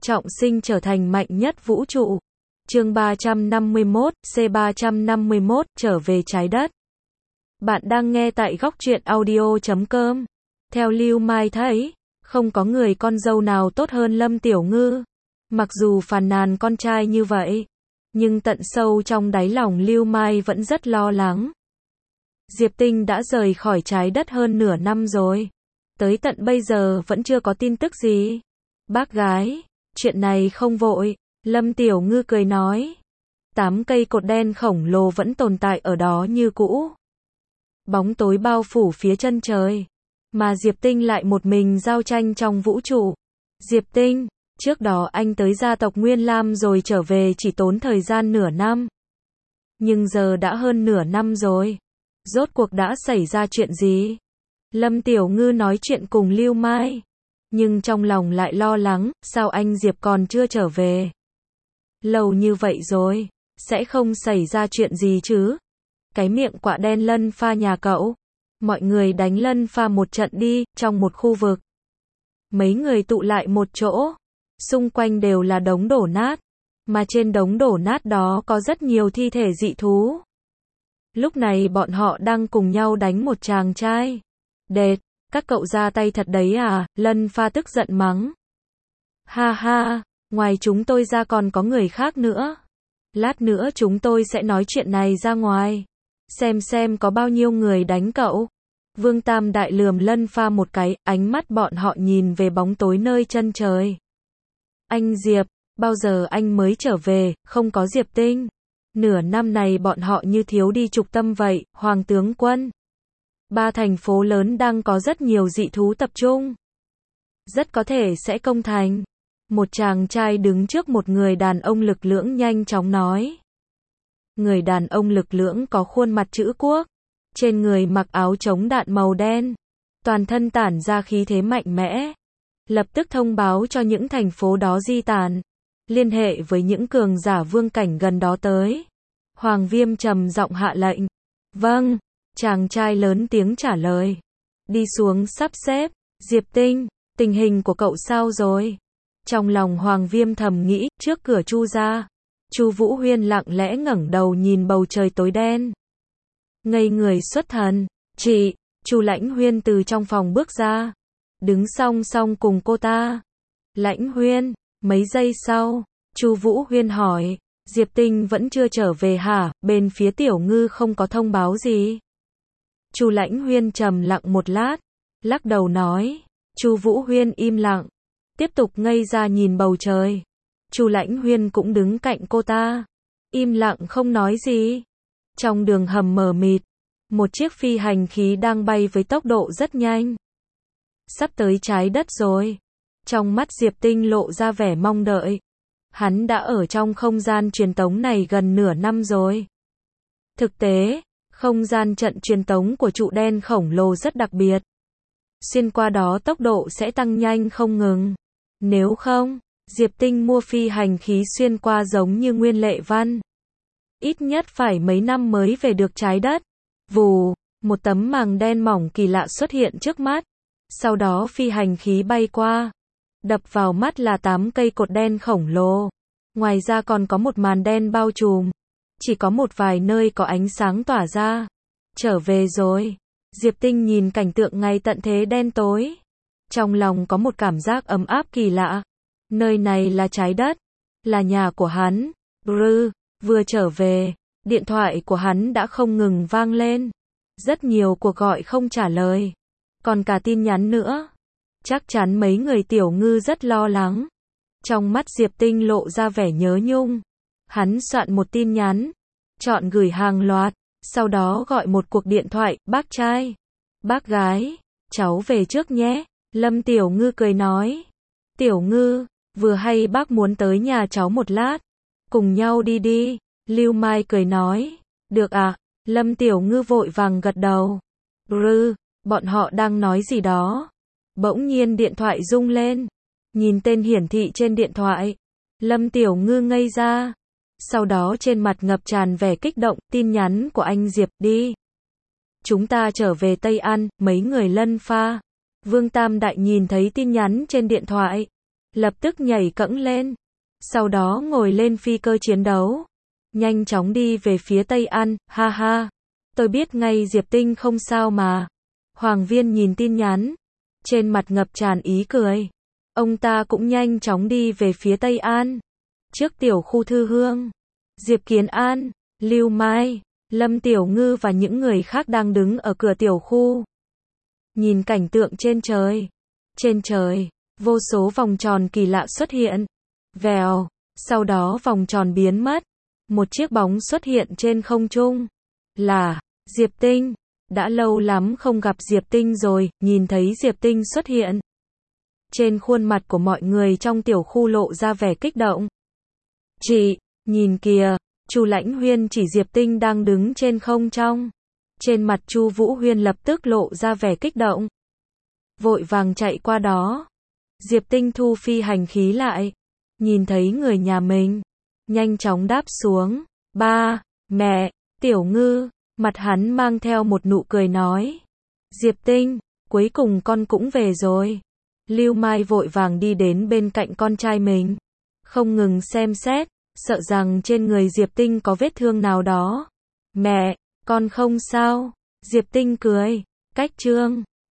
trọng sinh trở thành mạnh nhất vũ trụ. Chương 351, C351, trở về trái đất. Bạn đang nghe tại góc truyện audio.com. Theo Lưu Mai thấy, không có người con dâu nào tốt hơn Lâm Tiểu Ngư. Mặc dù phàn nàn con trai như vậy, nhưng tận sâu trong đáy lòng Lưu Mai vẫn rất lo lắng. Diệp Tinh đã rời khỏi trái đất hơn nửa năm rồi. Tới tận bây giờ vẫn chưa có tin tức gì. Bác gái, chuyện này không vội. Lâm Tiểu Ngư cười nói. 8 cây cột đen khổng lồ vẫn tồn tại ở đó như cũ. Bóng tối bao phủ phía chân trời. Mà Diệp Tinh lại một mình giao tranh trong vũ trụ. Diệp Tinh, trước đó anh tới gia tộc Nguyên Lam rồi trở về chỉ tốn thời gian nửa năm. Nhưng giờ đã hơn nửa năm rồi. Rốt cuộc đã xảy ra chuyện gì? Lâm Tiểu Ngư nói chuyện cùng Lưu Mai. Nhưng trong lòng lại lo lắng, sao anh Diệp còn chưa trở về? Lâu như vậy rồi, sẽ không xảy ra chuyện gì chứ? Cái miệng quạ đen lân pha nhà cậu. Mọi người đánh lân pha một trận đi, trong một khu vực. Mấy người tụ lại một chỗ. Xung quanh đều là đống đổ nát. Mà trên đống đổ nát đó có rất nhiều thi thể dị thú. Lúc này bọn họ đang cùng nhau đánh một chàng trai. Đệt, các cậu ra tay thật đấy à? Lân pha tức giận mắng. Ha ha, ngoài chúng tôi ra còn có người khác nữa. Lát nữa chúng tôi sẽ nói chuyện này ra ngoài. Xem có bao nhiêu người đánh cậu. Vương Tam Đại lườm Lân pha một cái, ánh mắt bọn họ nhìn về bóng tối nơi chân trời. Anh Diệp, bao giờ anh mới trở về, không có Diệp Tinh. Nửa năm này bọn họ như thiếu đi trục tâm vậy, Hoàng tướng quân. 3 thành phố lớn đang có rất nhiều dị thú tập trung. Rất có thể sẽ công thành. Một chàng trai đứng trước một người đàn ông lực lưỡng nhanh chóng nói. Người đàn ông lực lưỡng có khuôn mặt chữ quốc. Trên người mặc áo chống đạn màu đen. Toàn thân tản ra khí thế mạnh mẽ. Lập tức thông báo cho những thành phố đó di tản. Liên hệ với những cường giả vương cảnh gần đó tới. Hoàng Viêm trầm giọng hạ lệnh. Vâng, chàng trai lớn tiếng trả lời. Đi xuống sắp xếp. Diệp Tinh, tình hình của cậu sao rồi? Trong lòng Hoàng Viêm thầm nghĩ, trước cửa Chu ra. Chu Vũ Huyên lặng lẽ ngẩng đầu nhìn bầu trời tối đen. Ngây người xuất thần. Chị, Chu Lãnh Huyên từ trong phòng bước ra. Đứng song song cùng cô ta. Lãnh Huyên, mấy giây sau, Chu Vũ Huyên hỏi, Diệp Tinh vẫn chưa trở về hả? Bên phía Tiểu Ngư không có thông báo gì. Chu Lãnh Huyên trầm lặng một lát, lắc đầu nói. Chu Vũ Huyên im lặng, tiếp tục ngây ra nhìn bầu trời. Chu Lãnh Huyên cũng đứng cạnh cô ta, im lặng không nói gì. Trong đường hầm mờ mịt, một chiếc phi hành khí đang bay với tốc độ rất nhanh. Sắp tới trái đất rồi. Trong mắt Diệp Tinh lộ ra vẻ mong đợi. Hắn đã ở trong không gian truyền tống này gần nửa năm rồi. Thực tế, không gian trận truyền tống của trụ đen khổng lồ rất đặc biệt. Xuyên qua đó tốc độ sẽ tăng nhanh không ngừng. Nếu không, Diệp Tinh mua phi hành khí xuyên qua giống như Nguyên Lệ Văn. Ít nhất phải mấy năm mới về được trái đất. Vù, một tấm màng đen mỏng kỳ lạ xuất hiện trước mắt. Sau đó phi hành khí bay qua. Đập vào mắt là 8 cây cột đen khổng lồ. Ngoài ra còn có một màn đen bao trùm. Chỉ có một vài nơi có ánh sáng tỏa ra. Trở về rồi. Diệp Tinh nhìn cảnh tượng ngay tận thế đen tối. Trong lòng có một cảm giác ấm áp kỳ lạ. Nơi này là trái đất. Là nhà của hắn. Vừa trở về. Điện thoại của hắn đã không ngừng vang lên. Rất nhiều cuộc gọi không trả lời. Còn cả tin nhắn nữa. Chắc chắn mấy người Tiểu Ngư rất lo lắng. Trong mắt Diệp Tinh lộ ra vẻ nhớ nhung. Hắn soạn một tin nhắn. Chọn gửi hàng loạt. Sau đó gọi một cuộc điện thoại. Bác trai. Bác gái. Cháu về trước nhé. Lâm Tiểu Ngư cười nói. Tiểu Ngư, vừa hay bác muốn tới nhà cháu một lát. Cùng nhau đi đi. Lưu Mai cười nói. Được ạ. Lâm Tiểu Ngư vội vàng gật đầu. Bọn họ đang nói gì đó. Bỗng nhiên điện thoại rung lên. Nhìn tên hiển thị trên điện thoại. Lâm Tiểu Ngư ngây ra. Sau đó trên mặt ngập tràn vẻ kích động. Tin nhắn của anh Diệp đi. Chúng ta trở về Tây An. Mấy người Lân pha. Vương Tam Đại nhìn thấy tin nhắn trên điện thoại. lập tức nhảy cẫng lên. Sau đó ngồi lên phi cơ chiến đấu. Nhanh chóng đi về phía Tây An, ha ha. Tôi biết ngay Diệp Tinh không sao mà. Hoàng Viên nhìn tin nhắn. Trên mặt ngập tràn ý cười. Ông ta cũng nhanh chóng đi về phía Tây An. Trước tiểu khu Thư Hương, Diệp Kiến An, Lưu Mai, Lâm Tiểu Ngư và những người khác đang đứng ở cửa tiểu khu. Nhìn cảnh tượng trên trời. Trên trời, vô số vòng tròn kỳ lạ xuất hiện. Vèo, sau đó vòng tròn biến mất. Một chiếc bóng xuất hiện trên không trung. Là Diệp Tinh. Đã lâu lắm không gặp Diệp Tinh rồi, nhìn thấy Diệp Tinh xuất hiện. Trên khuôn mặt của mọi người trong tiểu khu lộ ra vẻ kích động. Chị, nhìn kìa, Chu Lãnh Huyên chỉ Diệp Tinh đang đứng trên không trong. Trên mặt Chu Vũ Huyên lập tức lộ ra vẻ kích động. Vội vàng chạy qua đó. Diệp Tinh thu phi hành khí lại. Nhìn thấy người nhà mình. Nhanh chóng đáp xuống. Ba, mẹ, Tiểu Ngư. Mặt hắn mang theo một nụ cười nói. Diệp Tinh, cuối cùng con cũng về rồi. Lưu Mai vội vàng đi đến bên cạnh con trai mình. Không ngừng xem xét, sợ rằng trên người Diệp Tinh có vết thương nào đó. Mẹ, con không sao. Diệp Tinh cười. Cách chương